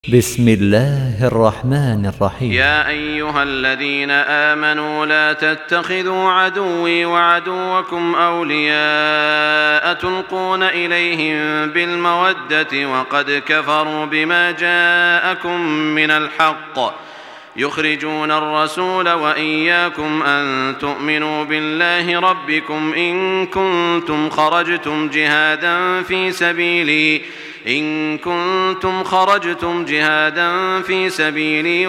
بسم الله الرحمن الرحيم. يا أيها الذين آمنوا لا تتخذوا عدوي وعدوكم أولياء تلقون إليهم بالمودة وقد كفروا بما جاءكم من الحق يخرجون الرسول وإياكم أن تؤمنوا بالله ربكم إن كنتم خرجتم جهادا في سبيلي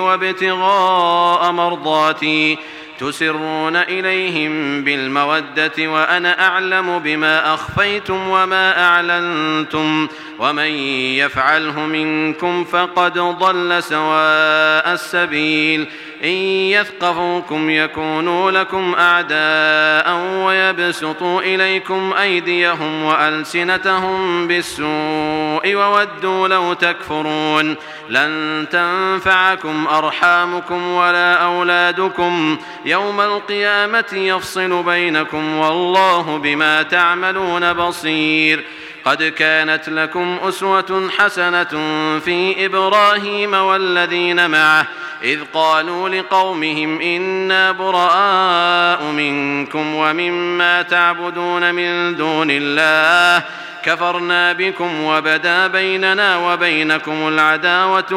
وابتغاء مرضاتي تسرون إليهم بالمودة وأنا أعلم بما أخفيتم وما أعلنتم ومن يفعله منكم فقد ضل سواء السبيل إن يثقفوكم يكونوا لكم أعداء ويبسطوا إليكم أيديهم وألسنتهم بالسوء وودوا لو تكفرون لن تنفعكم أرحامكم ولا أولادكم يوم القيامة يفصل بينكم والله بما تعملون بصير قد كانت لكم أسوة حسنة في إبراهيم والذين معه إذ قالوا لقومهم إنا براء منكم ومما تعبدون من دون الله كفرنا بكم وبدا بيننا وبينكم العداوة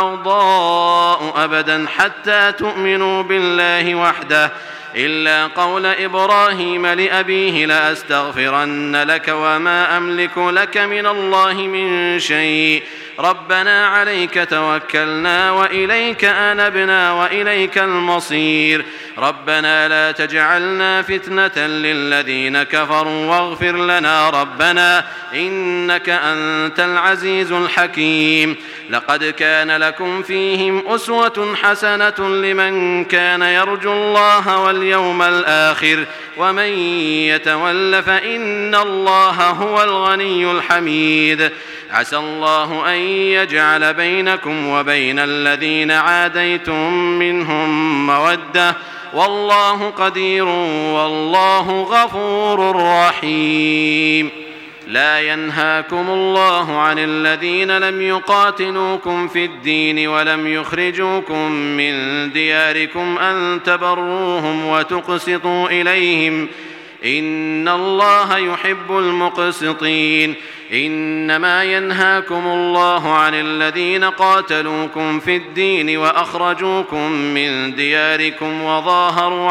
والبغضاء أبدا حتى تؤمنوا بالله وحده إلا قول إبراهيم لأبيه لأستغفرن لك وما أملك لك من الله من شيء ربنا عليك توكلنا وإليك أنبنا وإليك المصير ربنا لا تجعلنا فتنة للذين كفروا واغفر لنا ربنا إنك أنت العزيز الحكيم لقد كان لكم فيهم أسوة حسنة لمن كان يرجو الله واليوم الآخر ومن يتول فإن الله هو الغني الحميد عسى الله أن يجعل بينكم وبين الذين عاديتم منهم مودة والله قدير والله غفور رحيم لا ينهاكم الله عن الذين لم يقاتلوكم في الدين ولم يخرجوكم من دياركم أن تبروهم وتقسطوا إليهم إن الله يحب المقسطين إنما ينهاكم الله عن الذين قاتلوكم في الدين وأخرجوكم من دياركم وظاهروا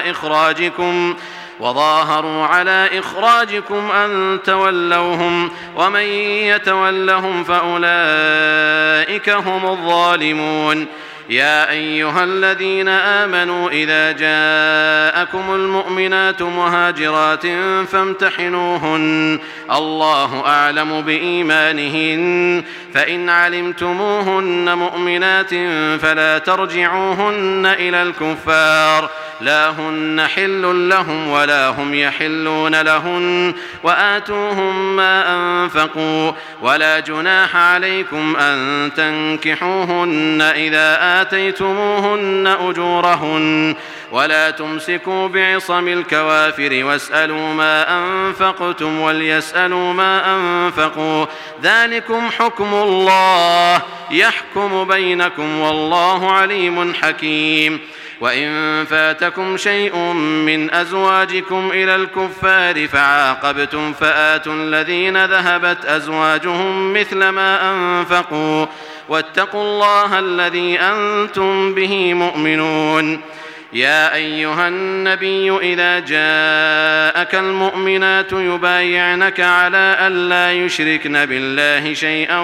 على إخراجكم أن تولوهم ومن يتولهم فأولئك هم الظالمون يا أيها الذين آمنوا إذا جاءكم المؤمنات مهاجرات فامتحنوهن الله أعلم بإيمانهن فإن علمتموهن مؤمنات فلا ترجعوهن إلى الكفار لا هن حل لهم ولا هم يحلون لهن وآتوهم ما أنفقوا ولا جناح عليكم أن تنكحوهن إذا آتيتموهن أجورهن ولا تمسكوا بعصم الكوافر واسألوا ما أنفقتم وليسألوا ما أنفقوا ذلكم حكم الله يحكم بينكم والله عليم حكيم وإن فاتكم شيء من أزواجكم إلى الكفار فعاقبتم فآتوا الذين ذهبت أزواجهم مثل ما أنفقوا واتقوا الله الذي أنتم به مؤمنون يا أيها النبي إذا جاءك المؤمنات يبايعنك على أن لا يشركن بالله شيئا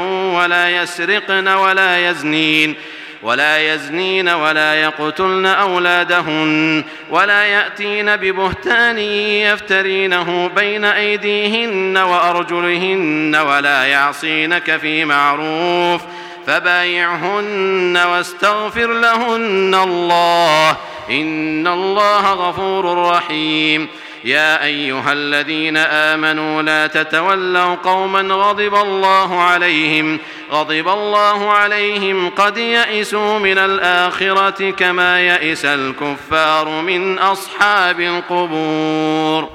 ولا يزنين ولا يقتلن أولادهن ولا يأتين ببهتان يفترينه بين أيديهن وأرجلهن ولا يعصينك في معروف فبايعهن واستغفر لهن الله إن الله غفور رحيم يا أيها الذين آمنوا لا تتولوا قوما غضب الله عليهم قد يئسوا من الآخرة كما يئس الكفار من أصحاب القبور.